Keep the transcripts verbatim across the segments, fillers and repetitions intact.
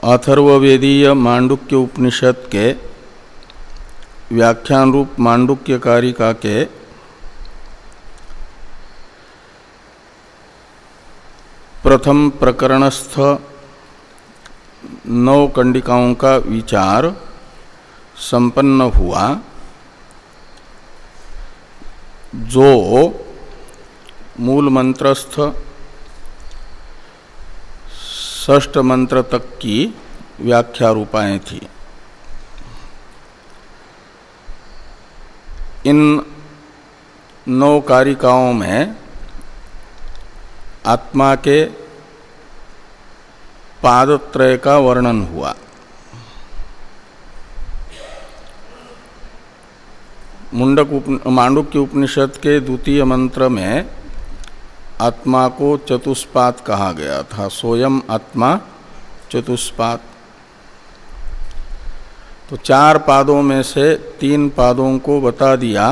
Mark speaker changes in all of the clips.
Speaker 1: अथर्ववेदीय मांडुक्य उपनिषद के व्याख्यान रूप मांडुक्य कारिका के प्रथम प्रकरणस्थ नौ कंडिकाओं का विचार संपन्न हुआ। जो मूल मंत्रस्थ षष्ठ मंत्र तक की व्याख्या रूपाएं थी। इन नौ कारिकाओं में आत्मा के पादत्रय का वर्णन हुआ। मुंडक उप, मांडुक्य उपनिषद के द्वितीय मंत्र में आत्मा को चतुष्पाद कहा गया था। सोयम आत्मा चतुष्पाद। तो चार पादों में से तीन पादों को बता दिया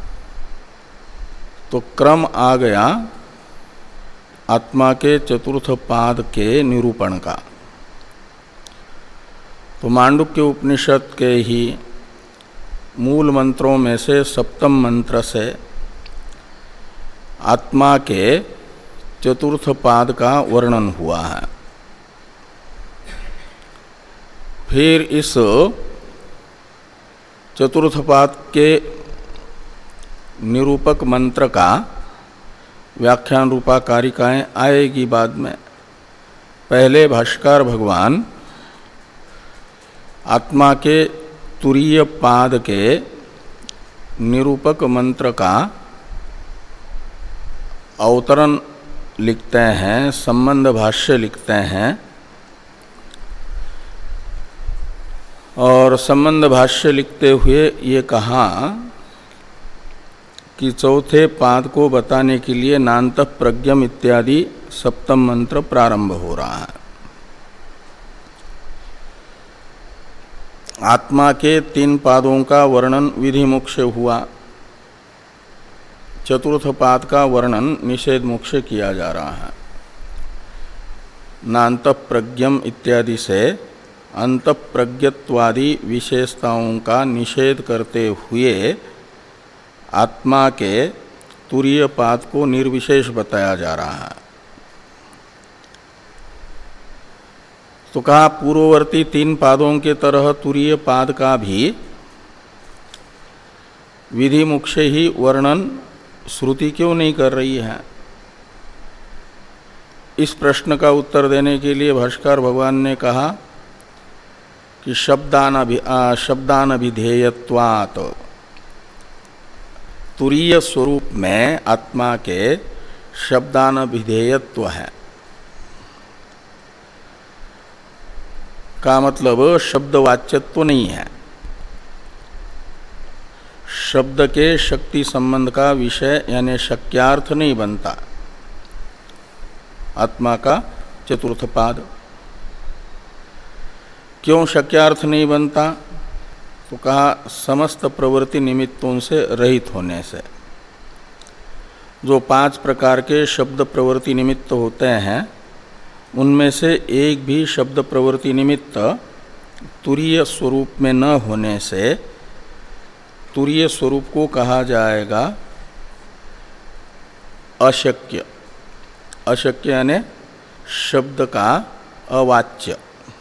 Speaker 1: तो क्रम आ गया आत्मा के चतुर्थ पाद के निरूपण का। तो मांडुक्य उपनिषद के ही मूल मंत्रों में से सप्तम मंत्र से आत्मा के चतुर्थ पाद का वर्णन हुआ है। फिर इस चतुर्थ पाद के निरूपक मंत्र का व्याख्यान रूपा कारिकाएं आएगी बाद में। पहले भाष्यकार भगवान आत्मा के तुरीय पाद के निरूपक मंत्र का अवतरण लिखते हैं, संबंध भाष्य लिखते हैं और संबंध भाष्य लिखते हुए ये कहा कि चौथे पाद को बताने के लिए नान्तः प्रज्ञम इत्यादि सप्तम मंत्र प्रारंभ हो रहा है। आत्मा के तीन पादों का वर्णन विधि मुख से हुआ। चतुर्थ पाद का वर्णन निषेध मुख से किया जा रहा है। नान्तः प्रज्ञम इत्यादि से अंतःप्रज्ञत्वादि विशेषताओं का निषेध करते हुए आत्मा के तुरीय पाद को निर्विशेष बताया जा रहा है। तो कहा पूर्ववर्ती तीन पादों के तरह तुरीय पाद का भी विधि मुख से ही वर्णन श्रुति क्यों नहीं कर रही है। इस प्रश्न का उत्तर देने के लिए भाष्यकार भगवान ने कहा कि शब्दान शब्दानभिधेयत्वात् तुरीय स्वरूप में आत्मा के शब्दानभिधेयत्व है। का मतलब शब्दवाच्यत्व नहीं है। शब्द के शक्ति संबंध का विषय यानी शक्यार्थ नहीं बनता आत्मा का चतुर्थ पाद। क्यों शक्यार्थ नहीं बनता? तो कहा समस्त प्रवृत्ति निमित्तों से रहित होने से। जो पांच प्रकार के शब्द प्रवृत्ति निमित्त होते हैं उनमें से एक भी शब्द प्रवृत्ति निमित्त तुरीय स्वरूप में न होने से तुरीय स्वरूप को कहा जाएगा अशक्य। अशक्य यानी शब्द का अवाच्य।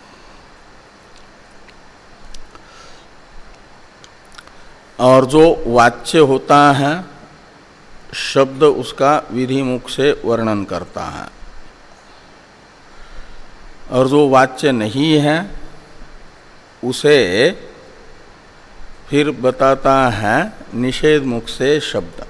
Speaker 1: और जो वाच्य होता है शब्द उसका विधि मुख से वर्णन करता है और जो वाच्य नहीं है उसे फिर बताता है निषेध मुख से शब्द।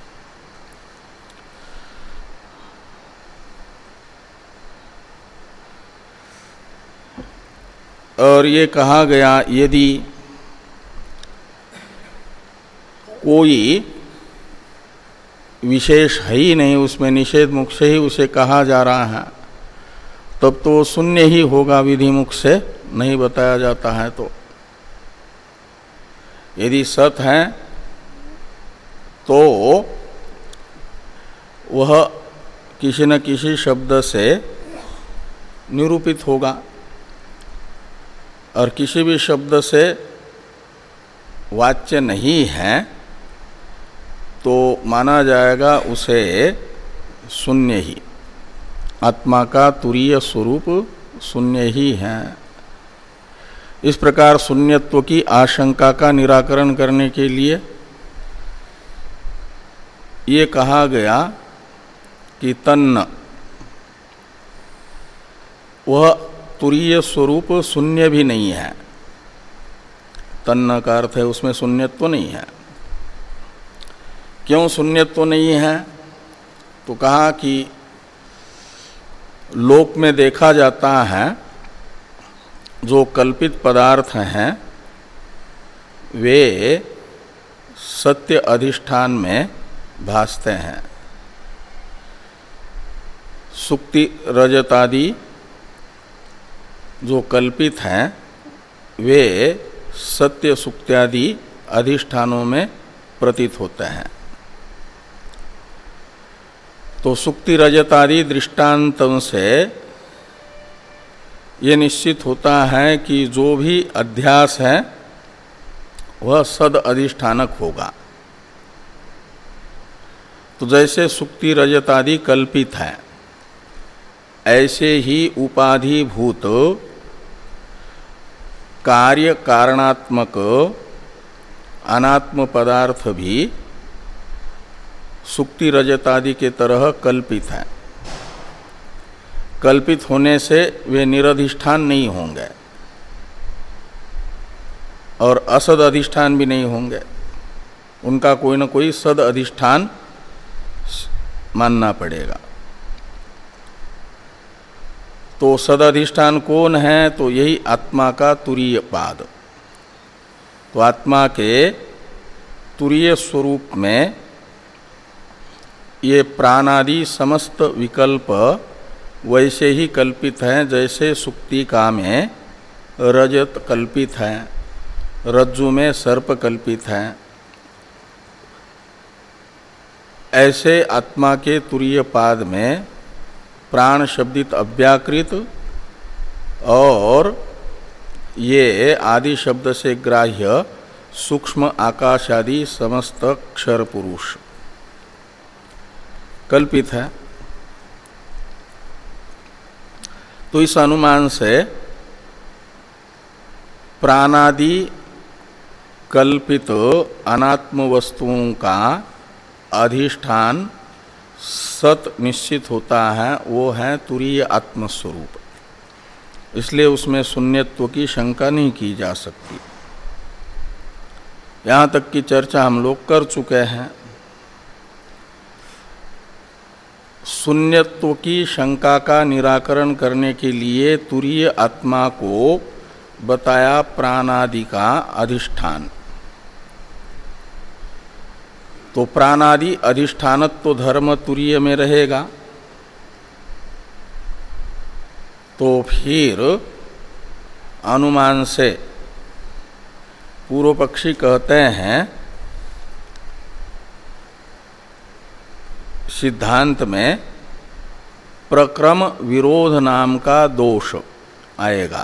Speaker 1: और ये कहा गया यदि कोई विशेष है ही नहीं उसमें, निषेध मुख से ही उसे कहा जा रहा है, तब तो शून्य ही होगा विधि मुख से नहीं बताया जाता है। तो यदि सत है तो वह किसी न किसी शब्द से निरूपित होगा। और किसी भी शब्द से वाच्य नहीं है तो माना जाएगा उसे शून्य ही। आत्मा का तुरीय स्वरूप शून्य ही है। इस प्रकार शून्यत्व की आशंका का निराकरण करने के लिए ये कहा गया कि तन्न, वह तुरीय स्वरूप शून्य भी नहीं है। तन्न का अर्थ है उसमें शून्यत्व नहीं है। क्यों शून्यत्व नहीं है? तो कहा कि लोक में देखा जाता है जो कल्पित पदार्थ हैं वे सत्य अधिष्ठान में भासते हैं। सुक्ति रजतादि जो कल्पित हैं वे सत्य सुक्त्यादि अधिष्ठानों में प्रतीत होते हैं। तो सुक्ति रजतादि दृष्टांतों से ये निश्चित होता है कि जो भी अध्यास है वह सद अधिष्ठानक होगा। तो जैसे सुक्ति रजतादि कल्पित है, ऐसे ही उपाधिभूत कार्य कारणात्मक अनात्म पदार्थ भी सुक्ति रजतादि के तरह कल्पित है। कल्पित होने से वे निरधिष्ठान नहीं होंगे और असद अधिष्ठान भी नहीं होंगे। उनका कोई न कोई सद अधिष्ठान मानना पड़ेगा। तो सद अधिष्ठान कौन है? तो यही आत्मा का तुरीय पाद। तो आत्मा के तुरीय स्वरूप में ये प्राणादि समस्त विकल्प वैसे ही कल्पित हैं जैसे सुक्तिका में रजत कल्पित है, रज्जु में सर्प कल्पित है। ऐसे आत्मा के तुरीय पाद में प्राण शब्दित अव्याकृत और ये आदि शब्द से ग्राह्य सूक्ष्म आकाश आदि समस्त क्षर पुरुष कल्पित है। तो इस अनुमान से प्राणादि कल्पित अनात्म वस्तुओं का अधिष्ठान सत निश्चित होता है, वो है तुरीय आत्मस्वरूप। इसलिए उसमें शून्यत्व की शंका नहीं की जा सकती। यहाँ तक की चर्चा हम लोग कर चुके हैं। शून्यत्व की शंका का निराकरण करने के लिए तुरीय आत्मा को बताया प्राणादि का अधिष्ठान। तो प्राणादि अधिष्ठानत्व धर्म तुरीय में रहेगा। तो फिर अनुमान से पूर्व पक्षी कहते हैं सिद्धांत में प्रक्रम विरोध नाम का दोष आएगा।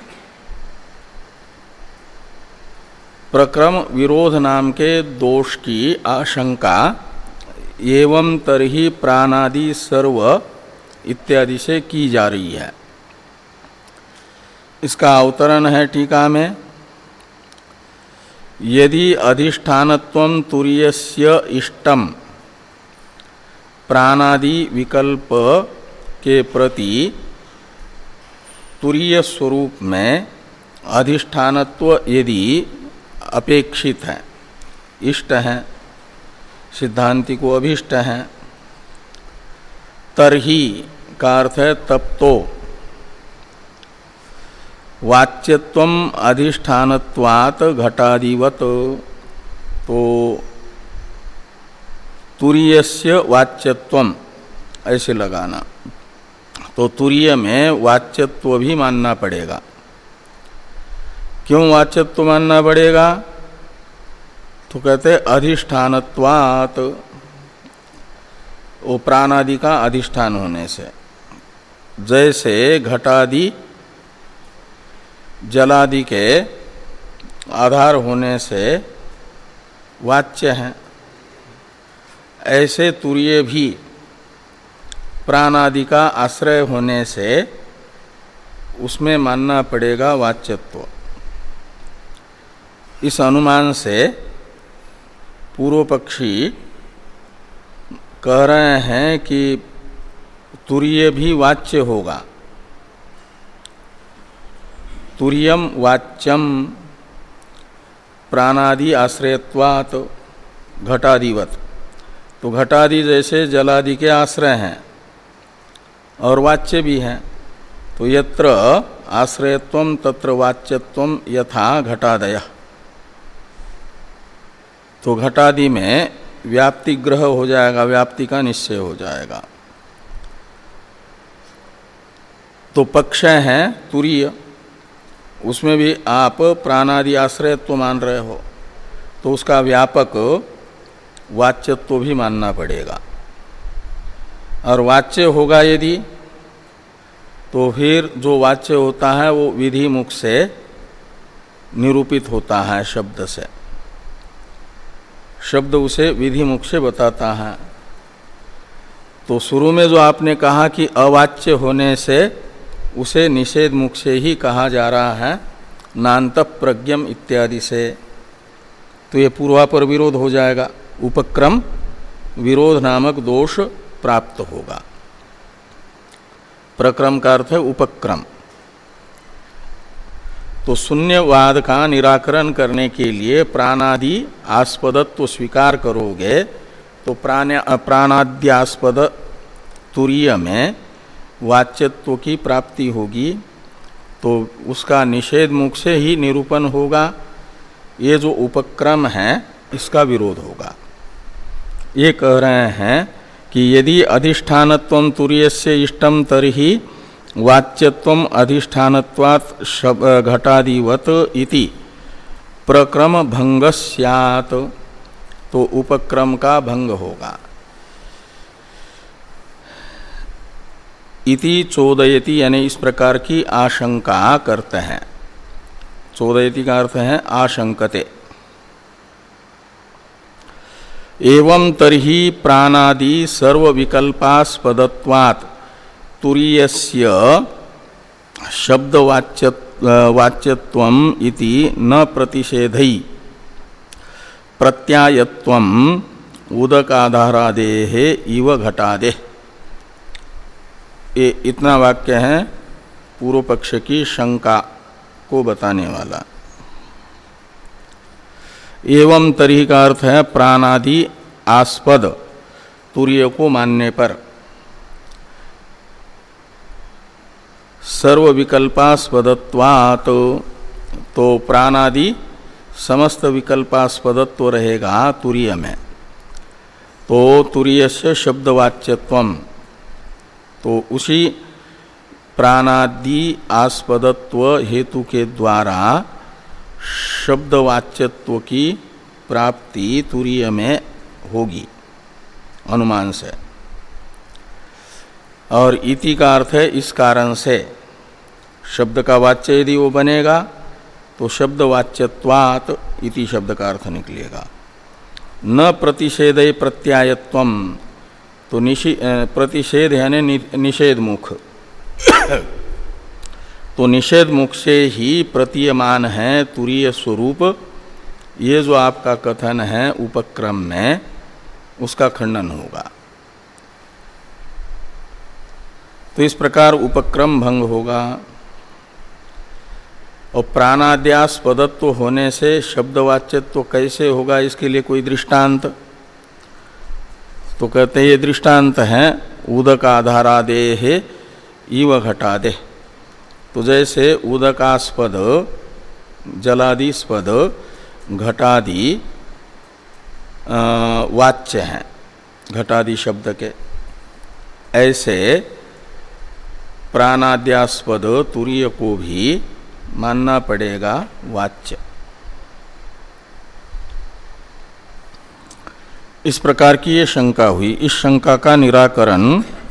Speaker 1: प्रक्रम विरोध नाम के दोष की आशंका एवं तरहि प्राणादि सर्व इत्यादि से की जा रही है। इसका अवतरण है टीका में, यदि अधिष्ठानत्वं तुरीयस्य इष्टम प्राणादि विकल्प के प्रति तुरीय स्वरूप में अधिष्ठानत्व यदि अपेक्षित है, इष्ट है, सिद्धांति को अभिष्ट है, तरही का अर्थ है तब तो वाच्यत्वम अधिष्ठानत्वात् घटादिवत, तो तुरीयस्य वाच्यत्वम ऐसे लगाना। तो तुरीय में वाच्यत्व भी मानना पड़ेगा। क्यों वाच्यत्व मानना पड़ेगा? तो कहते अधिष्ठानत्वात्, वो प्राणादि का अधिष्ठान होने से। जैसे घटादि जलादि के आधार होने से वाच्य हैं, ऐसे तुरीय भी प्राणादि का आश्रय होने से उसमें मानना पड़ेगा वाच्यत्व। इस अनुमान से पूर्व पक्षी कह रहे हैं कि तुरीय भी वाच्य होगा। तुरीयम वाच्यम प्राणादि आश्रयत्वात् घटादिवत। तो घटादि जैसे जलादि के आश्रय हैं और वाच्य भी हैं, तो यत्र आश्रयत्वम तत्र वाच्यत्वम यथा घटादयः। तो घटादि में व्याप्ति ग्रह हो जाएगा, व्याप्ति का निश्चय हो जाएगा। तो पक्ष हैं तुरीय, उसमें भी आप प्राणादि आश्रयत्व मान रहे हो, तो उसका व्यापक वाच्यत्व भी मानना पड़ेगा। और वाच्य होगा यदि, तो फिर जो वाच्य होता है वो विधि मुख से निरूपित होता है शब्द से, शब्द उसे विधि मुख से बताता है। तो शुरू में जो आपने कहा कि अवाच्य होने से उसे निषेध मुख से ही कहा जा रहा है, नान्त प्रज्ञम इत्यादि से, तो ये पूर्वापर विरोध हो जाएगा, उपक्रम विरोध नामक दोष प्राप्त होगा। प्रक्रम का अर्थ है उपक्रम। तो शून्यवाद का निराकरण करने के लिए प्राणादि आस्पदत्व स्वीकार करोगे तो प्राणाद्यास्पद तुरीय में वाच्यत्व की प्राप्ति होगी, तो उसका निषेध मुख से ही निरूपण होगा। ये जो उपक्रम है इसका विरोध होगा। ये कह रहे हैं कि यदि अधिष्ठानत्वं तुरीयस्य इष्टम तर्हि वाच्यत्वम अधिष्ठानत्वात् घटादिवत इति प्रक्रम भंग स्यात्, तो उपक्रम का भंग होगा। इति चोदयति यानी इस प्रकार की आशंका करते हैं। चोदयति का अर्थ है आशंकते। एवं तर्हि प्राणादि सर्व विकल्पास्पदत्वात् तुरीयस्य शब्दवाच्य वाच्यत्वम इति न प्रतिषेधै प्रत्यायत्वम उदकाधारादेः इव घटादेः। ये इतना वाक्य है पूर्व पक्ष की शंका को बताने वाला। एवं तर्हि का अर्थ है प्राणादि आस्पद तुरीय को मानने पर सर्व विकल्पास्पदत्वात्, तो प्राणादि समस्त विकल्पास्पदत्व रहेगा तुरीय में। तो तुरीयस्य शब्दवाच्यत्वम, तो उसी प्राणादि आस्पदत्व हेतु के द्वारा शब्दवाच्यत्व की प्राप्ति तुरीय में होगी अनुमान से। और इति का अर्थ है इस कारण से, शब्द का वाच्य यदि वो बनेगा तो शब्दवाच्यत्वात् इति शब्द का अर्थ निकलेगा। न प्रतिषेधे प्रत्यायत्वम, तो प्रतिषेध यानी निषेध मुख, तो निषेध मुख से ही प्रतीयमान है तुरीय स्वरूप। ये जो आपका कथन है उपक्रम में, उसका खंडन होगा। तो इस प्रकार उपक्रम भंग होगा। और प्राणाद्यास्पदत्व होने से शब्दवाच्यत्व कैसे होगा, इसके लिए कोई दृष्टांत? तो कहते हैं ये दृष्टांत है उदकाधारादेः इव घटादेः। तो जैसे उदकास्पद जलादिस्पद घटादि वाच्य हैं घटादि शब्द के, ऐसे प्राणाद्यास्पद तुरीय को भी मानना पड़ेगा वाच्य। इस प्रकार की ये शंका हुई। इस शंका का निराकरण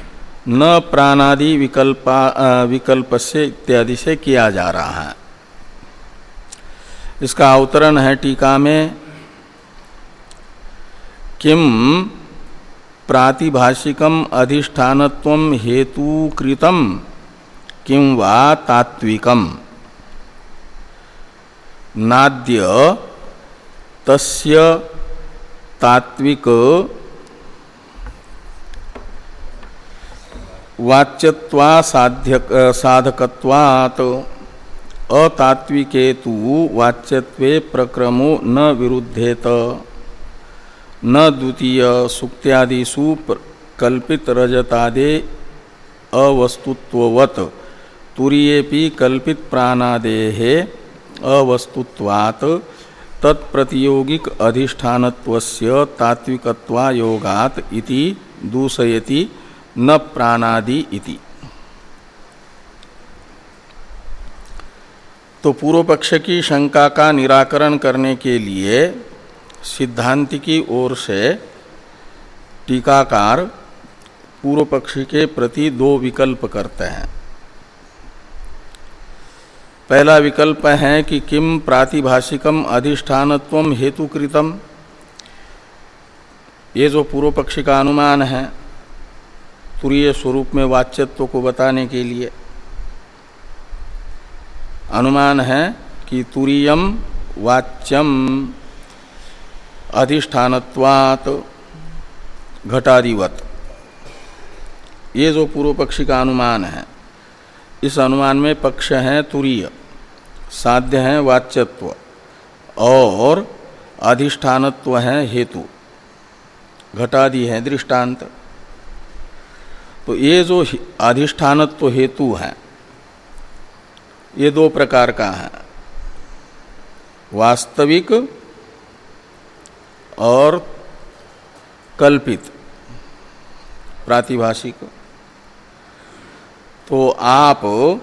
Speaker 1: न प्राणादि विकल्पा विकल्प से इत्यादि से किया जा रहा है। इसका अवतरण है टीका में, किम प्रातिभाषिकम अधिष्ठानत्वम हेतुकृतम किं वा तात्विकम नाद्य तस्य तात्विक वाच्यत्वा साध्य साधकत्वात् अतात्विके तु वाच्यत्वे प्रक्रमो न विरुद्धेत न द्वितीय सुक्त्यादिषु कल्पित रजतादे अवस्तुत्ववत् तुरीयेपि कल्पित प्राणादेः अवस्तुत्वात् तत्प्रतियोगिक अधिष्ठानत्वस्य तात्विकत्वायोगात् इति दूषयति न प्राणादि इति। तो पूर्व पक्ष की शंका का निराकरण करने के लिए सिद्धांति की ओर से टीकाकार पूर्व पक्षी के प्रति दो विकल्प करते हैं। पहला विकल्प है कि किम प्रातिभाषिकम अधिष्ठानत्वम हेतुकृतम, ये जो पूर्व पक्षी का अनुमान है तुरीय स्वरूप में वाच्यत्व को बताने के लिए, अनुमान है कि तुरीयम वाच्यम अधिष्ठानत्वात् घटादिवत, ये जो पूर्व पक्षी का अनुमान है, इस अनुमान में पक्ष है तुरीय, साध्य है वाच्यत्व और अधिष्ठानत्व है हेतु, घटादि है दृष्टांत। तो ये जो अधिष्ठानत्व हेतु है ये दो प्रकार का है, वास्तविक और कल्पित प्रातिभाषिक। तो आप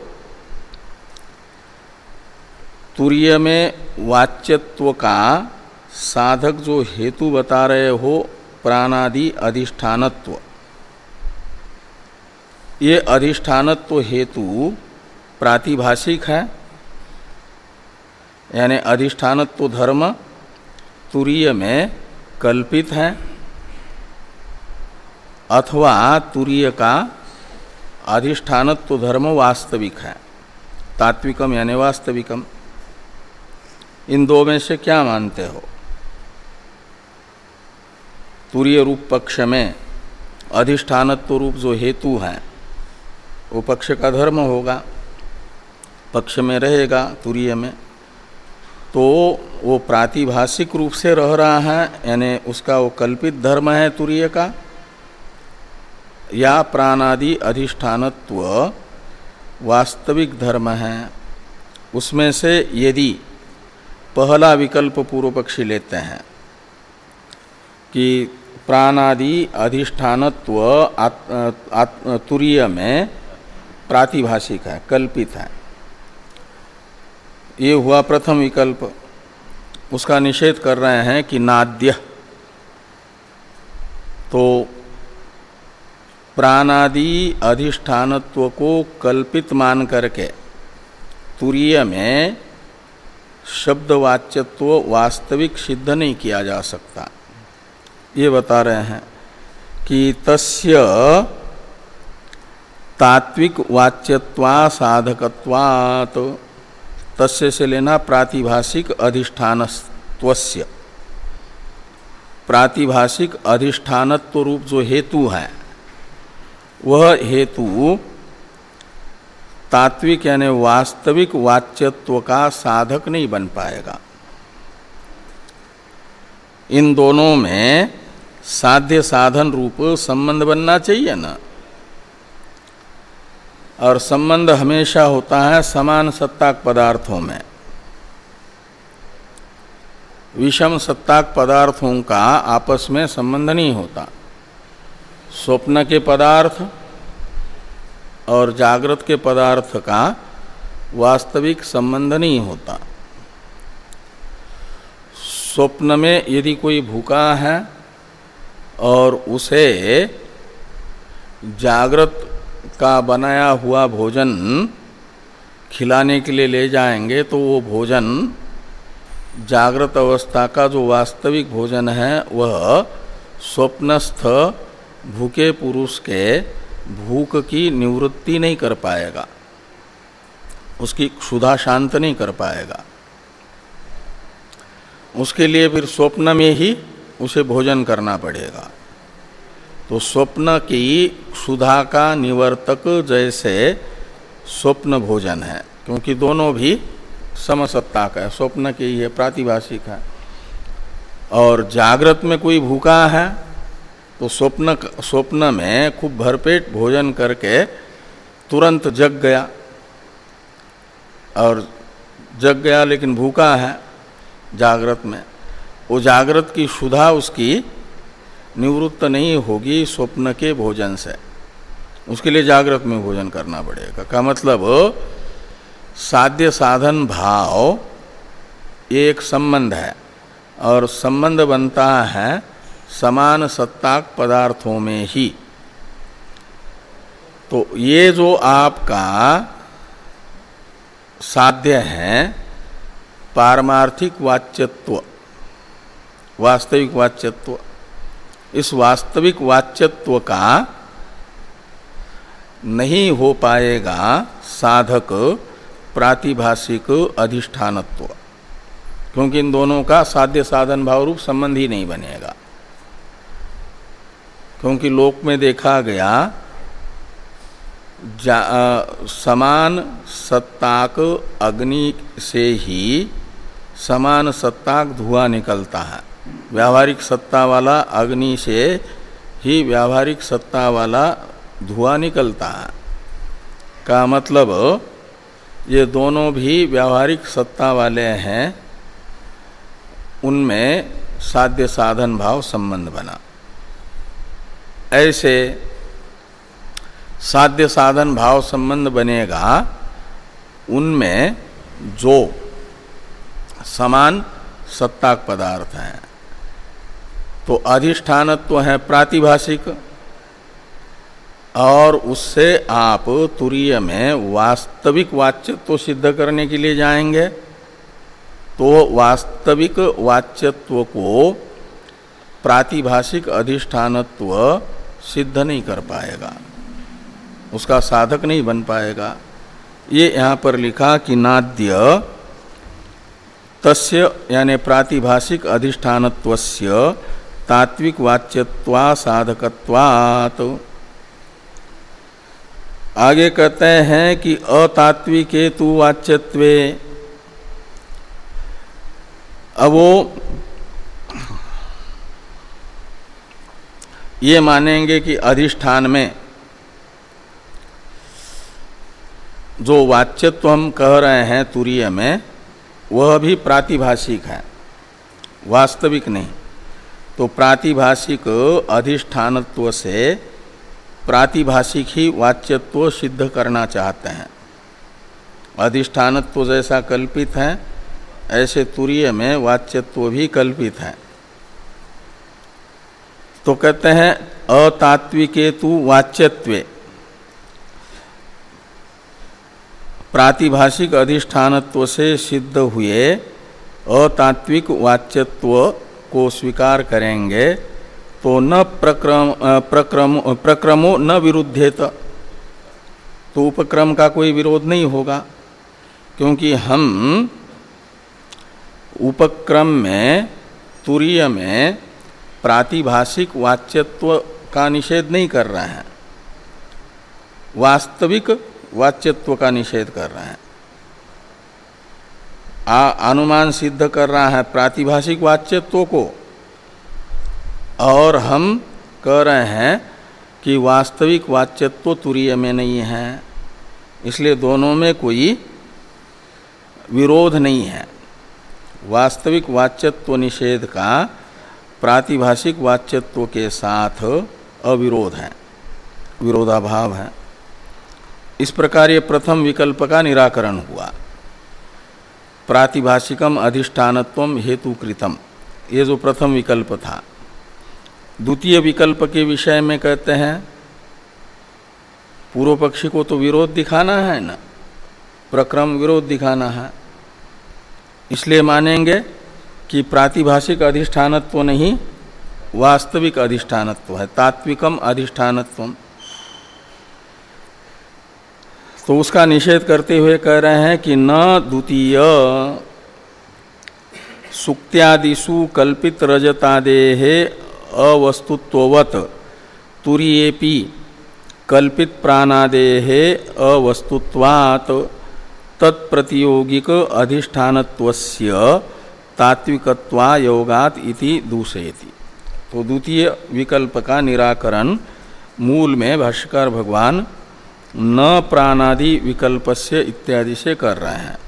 Speaker 1: तुरीय में वाच्यत्व का साधक जो हेतु बता रहे हो प्राणादि अधिष्ठानत्व, ये अधिष्ठानत्व हेतु प्रातिभाषिक है, यानी अधिष्ठानत्व धर्म तुरीय में कल्पित है, अथवा तुरीय का अधिष्ठानत्व धर्म वास्तविक है, तात्विकम यानी वास्तविकम। इन दो में से क्या मानते हो? तुरीय रूप पक्ष में अधिष्ठानत्व रूप जो हेतु है वो पक्ष का धर्म होगा, पक्ष में रहेगा तुरीय में, तो वो प्रातिभाषिक रूप से रह रहा है, यानी उसका वो कल्पित धर्म है तुरीय का, या प्राणादि अधिष्ठानत्व वास्तविक धर्म है। उसमें से यदि पहला विकल्प पूर्व पक्षी लेते हैं कि प्राणादि अधिष्ठानत्व तुरीय में प्रातिभाषिक है, कल्पित है, ये हुआ प्रथम विकल्प। उसका निषेध कर रहे हैं कि नाद्य, तो प्राणादि अधिष्ठानत्व को कल्पित मान करके तुरीय में शब्दवाच्यत्व वास्तविक सिद्ध नहीं किया जा सकता। ये बता रहे हैं कि तस्य तात्विक वाच्यत्वा साधकत्वात्, तस्य से लेना प्रातिभाषिक अधिष्ठानत्वस्य, प्रातिभाषिक अधिष्ठानत्व रूप जो हेतु है वह हेतु तात्विक यानी वास्तविक वाच्यत्व का साधक नहीं बन पाएगा। इन दोनों में साध्य साधन रूप संबंध बनना चाहिए ना, और संबंध हमेशा होता है समान सत्ताक पदार्थों में। विषम सत्ताक पदार्थों का आपस में संबंध नहीं होता। स्वप्न के पदार्थ और जागृत के पदार्थ का वास्तविक संबंध नहीं होता। स्वप्न में यदि कोई भूखा है और उसे जागृत का बनाया हुआ भोजन खिलाने के लिए ले जाएंगे तो वो भोजन जागृत अवस्था का जो वास्तविक भोजन है वह स्वप्नस्थ भूखे पुरुष के भूख की निवृत्ति नहीं कर पाएगा, उसकी क्षुधा शांत नहीं कर पाएगा। उसके लिए फिर स्वप्न में ही उसे भोजन करना पड़ेगा। तो स्वप्न की क्षुधा का निवर्तक जैसे स्वप्न भोजन है, क्योंकि दोनों भी समसत्ता का है, स्वप्न की ही है, प्रातिभाषिक है। और जागृत में कोई भूखा है तो स्वप्न स्वप्न में खूब भरपेट भोजन करके तुरंत जग गया, और जग गया लेकिन भूखा है जागृत में, वो जागृत की क्षुधा उसकी निवृत्त नहीं होगी स्वप्न के भोजन से, उसके लिए जागृत में भोजन करना पड़ेगा। का मतलब साध्य साधन भाव एक संबंध है, और संबंध बनता है समान सत्ताक पदार्थों में ही। तो ये जो आपका साध्य है पारमार्थिक वाच्यत्व, वास्तविक वाच्यत्व, इस वास्तविक वाच्यत्व का नहीं हो पाएगा साधक प्रातिभाषिक अधिष्ठानत्व, क्योंकि इन दोनों का साध्य साधन भाव रूप संबंध ही नहीं बनेगा। क्योंकि लोक में देखा गया जा, आ, समान सत्ताक अग्नि से ही समान सत्ताक धुआं निकलता है, व्यावहारिक सत्ता वाला अग्नि से ही व्यावहारिक सत्ता वाला धुआं निकलता है। का मतलब ये दोनों भी व्यावहारिक सत्ता वाले हैं, उनमें साध्य साधन भाव संबंध बना। ऐसे साध्य साधन भाव संबंध बनेगा उनमें जो समान सत्ताक पदार्थ हैं। तो अधिष्ठानत्व है प्रातिभाषिक, और उससे आप तुरीय में वास्तविक वाच्यत्व सिद्ध करने के लिए जाएंगे, तो वास्तविक वाच्यत्व को प्रातिभाषिक अधिष्ठानत्व सिद्ध नहीं कर पाएगा, उसका साधक नहीं बन पाएगा। ये यहाँ पर लिखा कि नाद्य तस्य यानी प्रातिभाषिक अधिष्ठानत्वस्य तात्विक वाच्यत्वा साधकत्वात्। आगे कहते हैं कि अतात्विके तु वाच्यत्वे, अब वो ये मानेंगे कि अधिष्ठान में जो वाच्यत्व हम कह रहे हैं तुरीय में, वह भी प्रातिभाषिक है, वास्तविक नहीं। तो प्रातिभाषिक अधिष्ठानत्व से प्रातिभाषिक ही वाच्यत्व सिद्ध करना चाहते हैं। अधिष्ठानत्व जैसा कल्पित है, ऐसे तुरीय में वाच्यत्व भी कल्पित है। तो कहते हैं अतात्विके तु वाच्यत्वे, प्रातिभाषिक अधिष्ठानत्व से सिद्ध हुए अतात्विक वाच्यत्व को स्वीकार करेंगे तो न प्रक्रम प्रक्रम प्रक्रमो न विरुद्धेत, तो उपक्रम का कोई विरोध नहीं होगा, क्योंकि हम उपक्रम में तुरीय में प्रातिभाषिक वाच्यत्व का निषेध नहीं कर रहे हैं, वास्तविक वाच्यत्व का निषेध कर रहे हैं। आ, अनुमान सिद्ध कर रहा है प्रातिभाषिक वाच्यत्व को, और हम कह रहे हैं कि वास्तविक वाच्यत्व तुरीय में नहीं है, इसलिए दोनों में कोई विरोध नहीं है। वास्तविक वाच्यत्व निषेध का प्रातिभाषिक वाच्यत्व के साथ अविरोध है, विरोधाभाव है। इस प्रकार ये प्रथम विकल्प का निराकरण हुआ। प्रातिभाषिकम अधिष्ठानत्वम हेतुकृतम, ये जो प्रथम विकल्प था। द्वितीय विकल्प के विषय में कहते हैं पूर्व पक्षी को तो विरोध दिखाना है ना, प्रक्रम विरोध दिखाना है, इसलिए मानेंगे कि प्रातिभाषिक अधिष्ठानत्व नहीं वास्तविक अधिष्ठानत्व है, तात्विकम अधिष्ठानत्वम। तो उसका निषेध करते हुए कह रहे हैं कि न द्वितीय सुक्त्यादिषु कल्पित रजतादेः अवस्तुत्ववत् तुरीयेपि कल्पित प्राणादेः अवस्तुत्वात् तत्प्रतियोगिक अधिष्ठानत्वस्य तात्विकत्वायोगात् इति दूषयति। तो द्वितीय विकल्प का निराकरण मूल में भाष्यकार भगवान न प्राणादि विकल्पस्य इत्यादि से कर रहे हैं।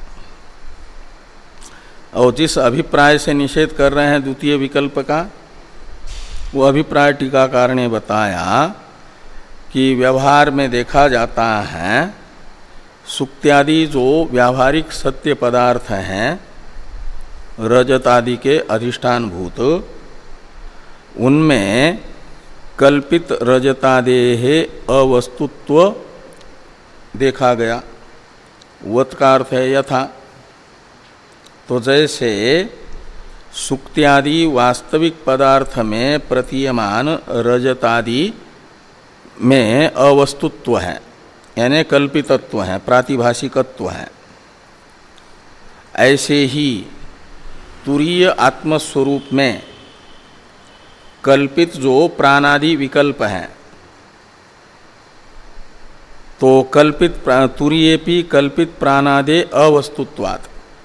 Speaker 1: और जिस अभिप्राय से निषेध कर रहे हैं द्वितीय विकल्प का, वो अभिप्राय टीकाकार ने बताया कि व्यवहार में देखा जाता है सुक्त्यादि जो व्यावहारिक सत्य पदार्थ हैं रजत आदि के अधिष्ठान भूत, उनमें कल्पित रजतादेः अवस्तुत्व देखा गया। वत् का अर्थ है यथा। तो जैसे सुक्त्यादि वास्तविक पदार्थ में प्रतीयमान रजतादि में अवस्तुत्व है, यानी कल्पितत्व है, प्रातिभाषिकत्व है, ऐसे ही तुरीय आत्मस्वरूप में कल्पित जो प्राणादि विकल्प हैं, तो कल्पित तुरीयेपि कल्पित प्राणादे अवस्तुत्वात्,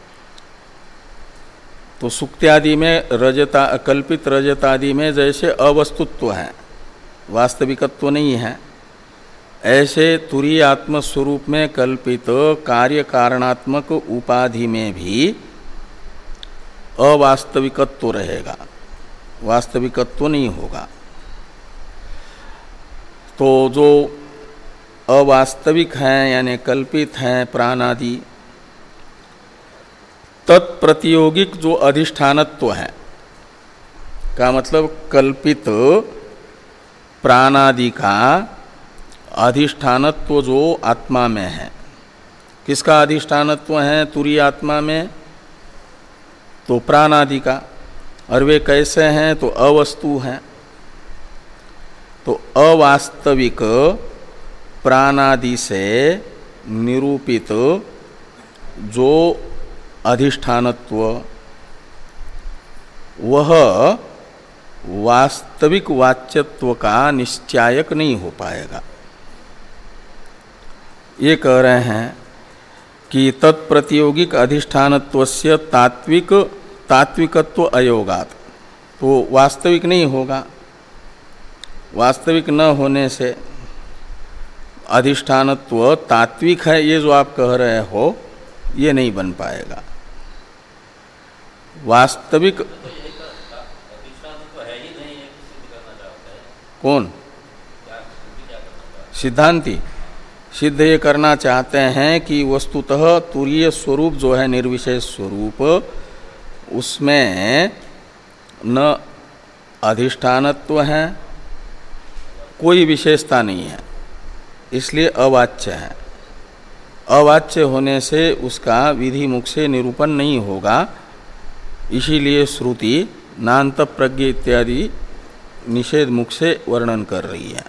Speaker 1: तो सुक्त्यादि में रजता कल्पित रजतादि में जैसे अवस्तुत्व है, वास्तविकत्व नहीं है, ऐसे तुरीय आत्म स्वरूप में कल्पित कार्य कारणात्मक उपाधि में भी अवास्तविकत्व रहेगा, वास्तविकत्व नहीं होगा। तो जो अवास्तविक हैं यानी कल्पित हैं प्राणादि, तत्प्रतियोगिक जो अधिष्ठानत्व है का मतलब कल्पित प्राणादि का अधिष्ठानत्व जो आत्मा में है। किसका अधिष्ठानत्व है तुरीय आत्मा में? तो प्राणादि का। और वे कैसे हैं? तो अवस्तु हैं। तो अवास्तविक प्राणादि से निरूपित जो अधिष्ठानत्व, वह वास्तविक वाच्यत्व का निश्चायक नहीं हो पाएगा। ये कह रहे हैं कि तत्प्रतियोगिक अधिष्ठानत्वस्य तात्विक तात्विकत्व अयोगात, तो वास्तविक नहीं होगा। वास्तविक न होने से अधिष्ठानत्व तात्विक है, ये जो आप कह रहे हो, ये नहीं बन पाएगा। वास्तविक कौन? सिद्धांती सिद्ध ये करना चाहते हैं कि वस्तुतः तुरीय स्वरूप जो है निर्विशेष स्वरूप, उसमें न अधिष्ठानत्व है, कोई विशेषता नहीं है, इसलिए अवाच्य है। अवाच्य होने से उसका विधि मुख से निरूपण नहीं होगा। इसीलिए श्रुति नान्त प्रज्ञ इत्यादि निषेध मुख से वर्णन कर रही है,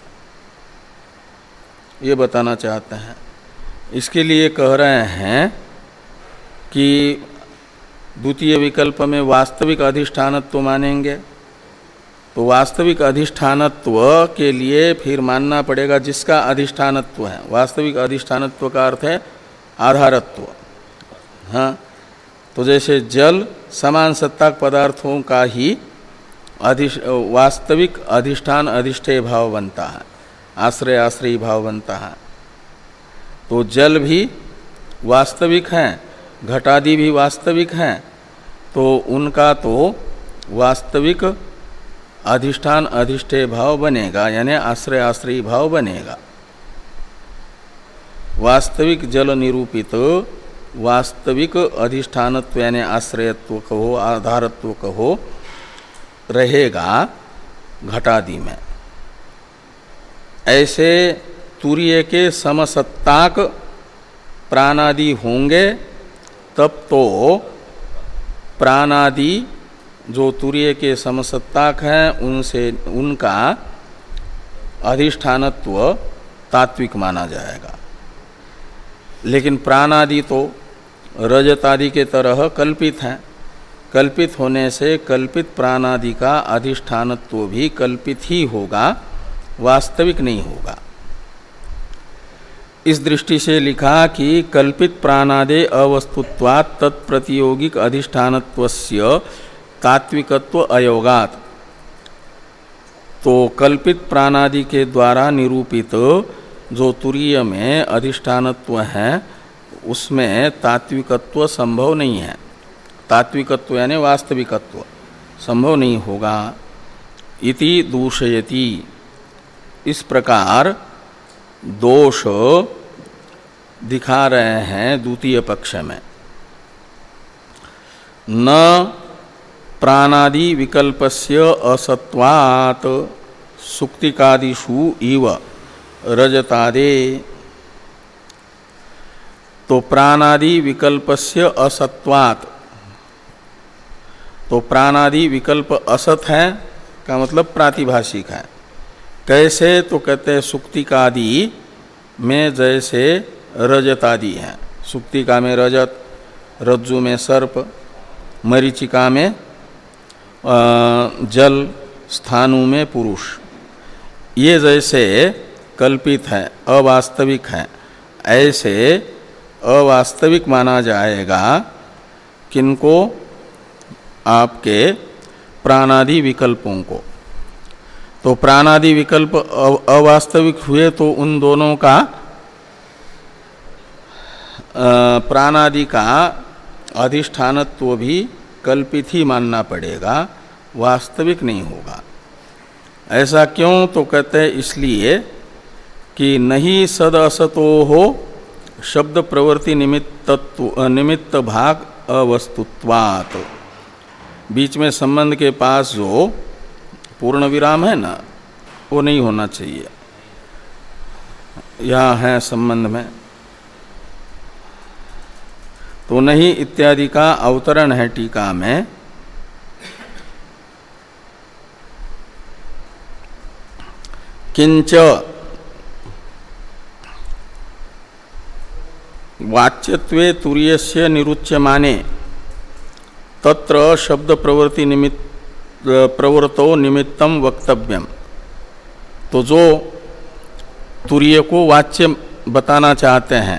Speaker 1: ये बताना चाहते हैं। इसके लिए कह रहे हैं कि द्वितीय विकल्प में वास्तविक अधिष्ठानत्व मानेंगे, तो वास्तविक अधिष्ठानत्व के लिए फिर मानना पड़ेगा जिसका अधिष्ठानत्व है। वास्तविक अधिष्ठानत्व का अर्थ है आधारत्व। हाँ, तो जैसे जल समान सत्ताक पदार्थों का ही अधिष वास्तविक अधिष्ठान अधिष्ठेय भाव बनता है, आश्रय आश्रयी भाव बनता है। तो जल भी वास्तविक हैं, घटादि भी वास्तविक हैं, तो उनका तो वास्तविक अधिष्ठान अधिष्ठेय भाव बनेगा, यानी आश्रय आश्रयी भाव बनेगा। वास्तविक जल निरूपित वास्तविक अधिष्ठानत्व यानी आश्रयत्व कहो, आधारत्व कहो, रहेगा घटादि में। ऐसे तुरीय के समसत्ताक प्राणादि होंगे, तब तो प्राणादि जो तुरीय के समसत्ताक हैं उनसे उनका अधिष्ठानत्व तात्विक माना जाएगा। लेकिन प्राणादि तो रजत आदि के तरह कल्पित हैं। कल्पित होने से कल्पित प्राणादि का अधिष्ठानत्व भी कल्पित ही होगा, वास्तविक नहीं होगा। इस दृष्टि से लिखा कि कल्पित प्राणादे अवस्तुत्वात् तत्प्रतियोगिक अधिष्ठानत्वस्य तात्विकत्व अयोगात्। तो कल्पित प्राणादि के द्वारा निरूपित जो तुरीय में अधिष्ठानत्व है उसमें तात्विकत्व संभव नहीं है। तात्विकत्व यानी वास्तविकत्व संभव नहीं होगा। इति दूषयति, इस प्रकार दोष दिखा रहे हैं द्वितीय पक्ष में। न प्राणादि विकल्पस्य असत्वात् सुक्तिकादिषु इव रजतादे। तो प्राणादि विकल्पस्य असत्वात्, तो प्राणादि विकल्प असत है का मतलब प्रातिभाषिक है। कैसे? तो कहते हैं सुक्तिकादि में जैसे रजतादि हैं। सुक्तिका में रजत, रज्जु में सर्प, मरीचिका में जल, स्थानु में पुरुष, ये जैसे कल्पित है, अवास्तविक है, ऐसे अवास्तविक माना जाएगा किनको? आपके प्राणादि विकल्पों को। तो प्राणादि विकल्प अवास्तविक हुए तो उन दोनों का प्राणादि का अधिष्ठानत्व भी कल्पित ही मानना पड़ेगा, वास्तविक नहीं होगा। ऐसा क्यों? तो कहते हैं इसलिए कि नहीं सद असतो हो शब्द प्रवृत्ति निमित्तत्व निमित्त भाग अवस्तुत्वात्। बीच में संबंध के पास जो पूर्ण विराम है ना, वो नहीं होना चाहिए। यहाँ है संबंध में तो नहीं इत्यादि का अवतरण है टीका में। किंच वाच्यत्वे तुरीयस्य निरुच्यमाने तत्र शब्द प्रवृत्ति निमित्त प्रवृत्तो निमित्तम वक्तव्यम। तो जो तुरीय को वाच्य बताना चाहते हैं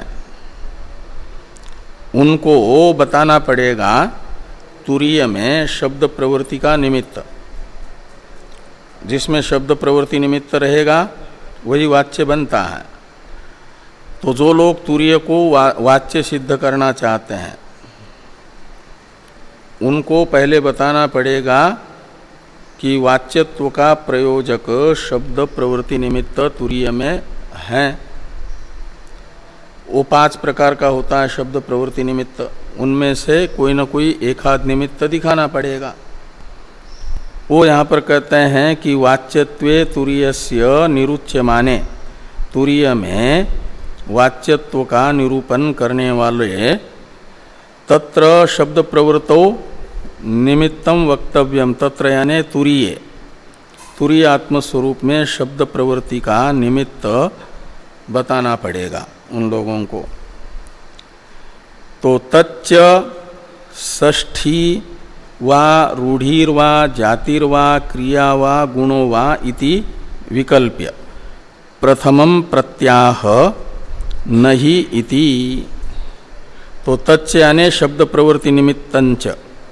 Speaker 1: उनको बताना पड़ेगा तुरीय में शब्द प्रवृत्ति का निमित्त। जिसमें शब्द प्रवृत्ति निमित्त रहेगा वही वाच्य बनता है। तो जो लोग तुरीय को वा, वाच्य सिद्ध करना चाहते हैं उनको पहले बताना पड़ेगा कि वाच्यत्व का प्रयोजक शब्द प्रवृत्ति निमित्त तुरीय में है। वो पांच प्रकार का होता है शब्द प्रवृत्ति निमित्त, उनमें से कोई न कोई एकाध निमित्त दिखाना पड़ेगा। वो यहाँ पर कहते हैं कि वाच्यत्वे तुरीयस्य निरुच्यमाने, तुरीय में वाच्यत्व का निरूपण करने वाले तत्र शब्द प्रवृत्तो निमित्तम वक्तव्यम। तत्र यानी तुरीय, तुरीय आत्मस्वरूप में शब्द प्रवृत्ति का निमित्त बताना पड़ेगा उन लोगों को। तो तच्च षष्ठी वा रूढ़िर्वा जातिर्वा क्रिया वा गुणो वा इति विकल्प्य प्रथमम प्रत्याह नहि इति। तो तच्च यानी शब्द प्रवृत्ति निमित्तंच।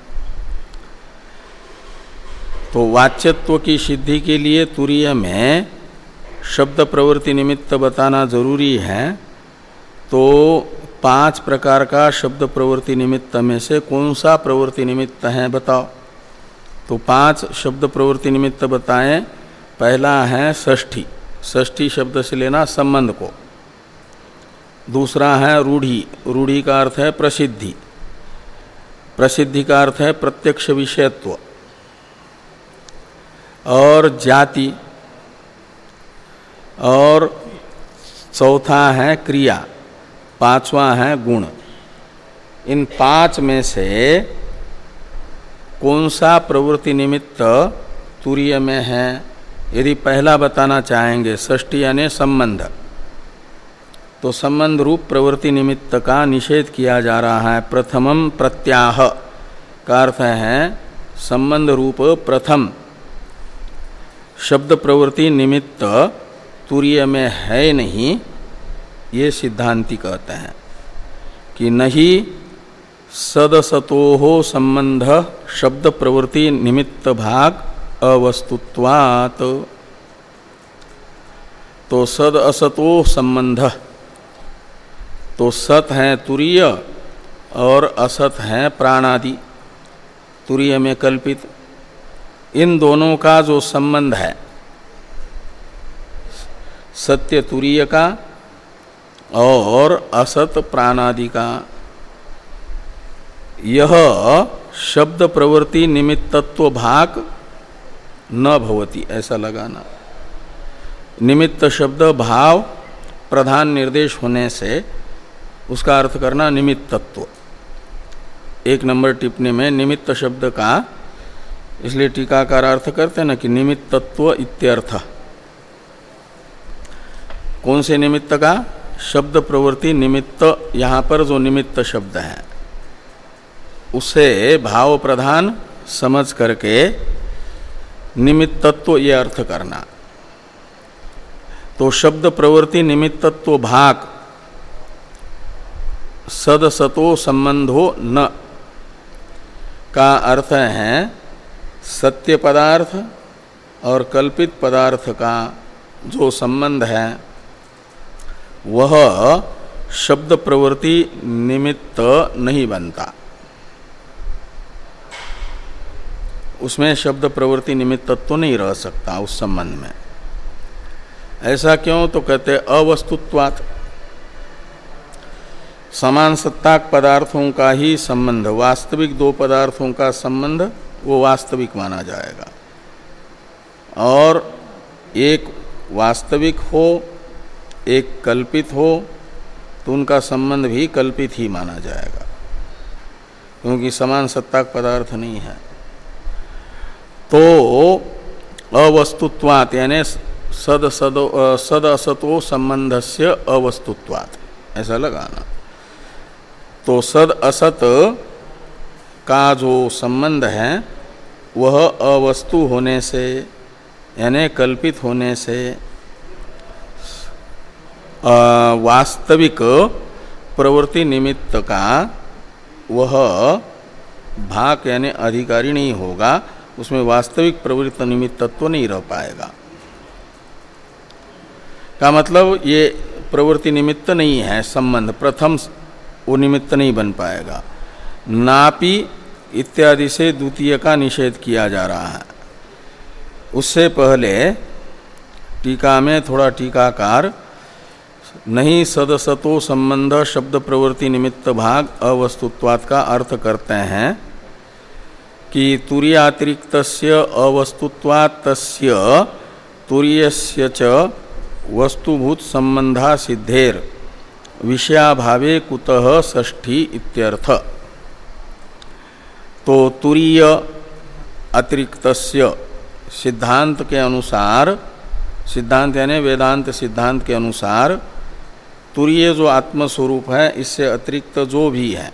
Speaker 1: तो वाच्यत्व की सिद्धि के लिए तुरीय में शब्द प्रवृत्ति निमित्त बताना जरूरी है। तो पांच प्रकार का शब्द प्रवृत्ति निमित्त में से कौन सा प्रवृत्ति निमित्त है बताओ? तो पांच शब्द प्रवृत्ति निमित्त बताएं। पहला है षष्ठी, षष्ठी शब्द से लेना संबंध को। दूसरा है रूढ़ी, रूढ़ी का अर्थ है प्रसिद्धि, प्रसिद्धि का अर्थ है प्रत्यक्ष विषयत्व। और जाति, और चौथा है क्रिया, पांचवा है गुण। इन पांच में से कौन सा प्रवृत्ति निमित्त तुरीय में है, यदि पहला बताना चाहेंगे षष्ठी यानी संबंध, तो संबंध रूप प्रवृत्ति निमित्त का निषेध किया जा रहा है। प्रथमम प्रत्याह का अर्थ है संबंध रूप प्रथम शब्द प्रवृत्ति निमित्त तुरीय में है नहीं, ये सिद्धांति कहते हैं कि नहीं सदसतोः संबंध शब्द प्रवृत्ति निमित्त भाग अवस्तुत्वात्। तो सद असतो संबंध, तो सत है तुरीय और असत है प्राणादि, तुरीय में कल्पित। इन दोनों का जो संबंध है सत्य तुरीय का और असत प्राणादि का, यह शब्द प्रवृत्ति निमित्तत्व भाग न भवति, ऐसा लगाना। निमित्त शब्द भाव प्रधान निर्देश होने से उसका अर्थ करना निमित्तत्व। एक नंबर टिप्पणी में निमित्त शब्द का इसलिए टीकाकार अर्थ करते हैं ना कि निमित्तत्व इत्यर्थ। कौन से निमित्त का? शब्द प्रवृत्ति निमित्त, यहाँ पर जो निमित्त शब्द है उसे भाव प्रधान समझ करके निमित्तत्व ये अर्थ करना। तो शब्द प्रवृत्ति निमित्तत्व भाग सदसतो संबंधो न का अर्थ है सत्य पदार्थ और कल्पित पदार्थ का जो संबंध है वह शब्द प्रवृत्ति निमित्त नहीं बनता। उसमें शब्द प्रवृत्ति निमित्तत्व तो नहीं रह सकता उस संबंध में। ऐसा क्यों? तो कहते अवस्तुत्वात्, समान सत्ताक पदार्थों का ही संबंध, वास्तविक दो पदार्थों का संबंध वो वास्तविक माना जाएगा, और एक वास्तविक हो एक कल्पित हो तो उनका संबंध भी कल्पित ही माना जाएगा, क्योंकि समान सत्ताक पदार्थ नहीं है। तो अवस्तुत्वात् यानी सद सद सद असतो संबंधस्य अवस्तुत्वात्, ऐसा लगाना। तो सद असत का जो संबंध है वह अवस्तु होने से यानी कल्पित होने से वास्तविक प्रवृत्ति निमित्त का वह भाग यानी अधिकारी नहीं होगा, उसमें वास्तविक प्रवृत्ति निमित्तत्व नहीं रह पाएगा। का मतलब ये प्रवृत्ति निमित्त नहीं है संबंध, प्रथम वो निमित्त नहीं बन पाएगा। नापि इत्यादि से द्वितीय का निषेध किया जा रहा है। उससे पहले टीका में थोड़ा टीकाकार नहीं सदसतो संबंध शब्द प्रवृत्ति निमित्त भाग अवस्तुत्वात् का अर्थ करते हैं कि तुरीयातिरिक्तस्य अवस्तुत्वात् तस्य तुरीयस्य च वस्तुभूत संबंधा सिद्धेर विषयाभावे कुतः षष्ठी इत्यर्थ। तो तुरीय अतिरिक्तस्य सिद्धांत के अनुसार, सिद्धांत यानी वेदांत सिद्धांत के अनुसार तुरीय जो आत्मस्वरूप है इससे अतिरिक्त जो भी है,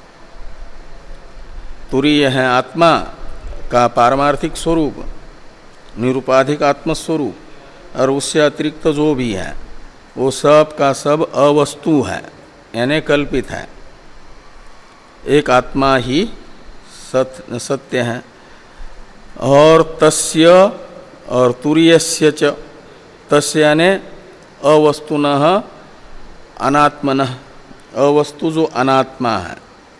Speaker 1: तुरीय है आत्मा का पारमार्थिक स्वरूप निरूपाधिक आत्मस्वरूप, और उससे अतिरिक्त जो भी है वो सब का सब अवस्तु है यानी कल्पित है। एक आत्मा ही सत्य सत्य है। और तस्य और तुरीयस्य च, तस्य यानी अवस्तुनः अनात्मनः, अवस्तु जो अनात्मा है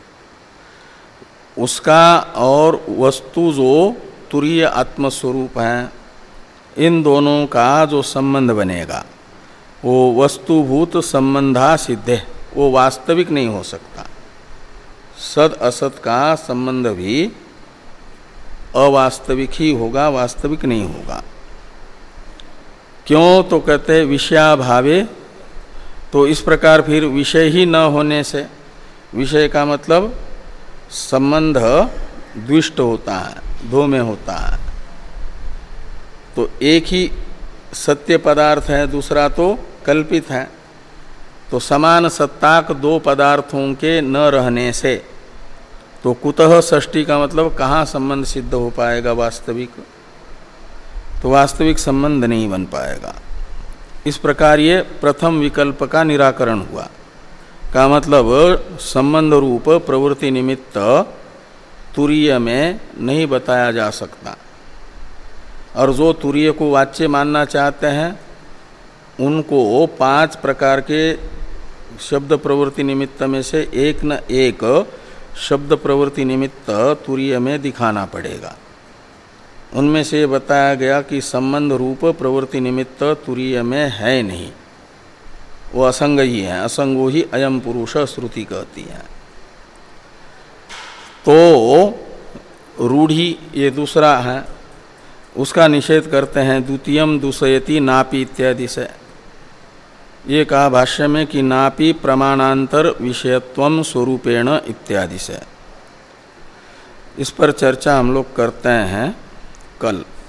Speaker 1: उसका और वस्तु जो तुरीय आत्मस्वरूप है, इन दोनों का जो संबंध बनेगा वो वस्तुभूत संबंधा सिद्धे, वो वास्तविक नहीं हो सकता। सद असत का संबंध भी अवास्तविक ही होगा, वास्तविक नहीं होगा। क्यों? तो कहते विषयाभावे, तो इस प्रकार फिर विषय ही न होने से, विषय का मतलब संबंध द्विष्ट होता है, दो में होता है। तो एक ही सत्य पदार्थ है, दूसरा तो कल्पित है। तो समान सत्ताक दो पदार्थों के न रहने से तो कुतः षष्ठी का मतलब कहाँ संबंध सिद्ध हो पाएगा वास्तविक? तो वास्तविक संबंध नहीं बन पाएगा। इस प्रकार ये प्रथम विकल्प का निराकरण हुआ। का मतलब संबंध रूप प्रवृत्ति निमित्त तुरीय में नहीं बताया जा सकता, और जो तुरीय को वाच्य मानना चाहते हैं उनको पांच प्रकार के शब्द प्रवृत्ति निमित्त में से एक न एक शब्द प्रवृत्ति निमित्त तुरीय में दिखाना पड़ेगा। उनमें से बताया गया कि संबंध रूप प्रवृत्ति निमित्त तुरीय में है नहीं, वो असंग ही है। असंगो ही अयम पुरुष श्रुति कहती है। तो रूढ़ी ये दूसरा है, उसका निषेध करते हैं द्वितीयम दूषयति नापि इत्यादि से। ये कहा भाष्य में कि नापि प्रमाणांतर विषयत्वम स्वरूपेण इत्यादि से। इस पर चर्चा हम लोग करते हैं कल।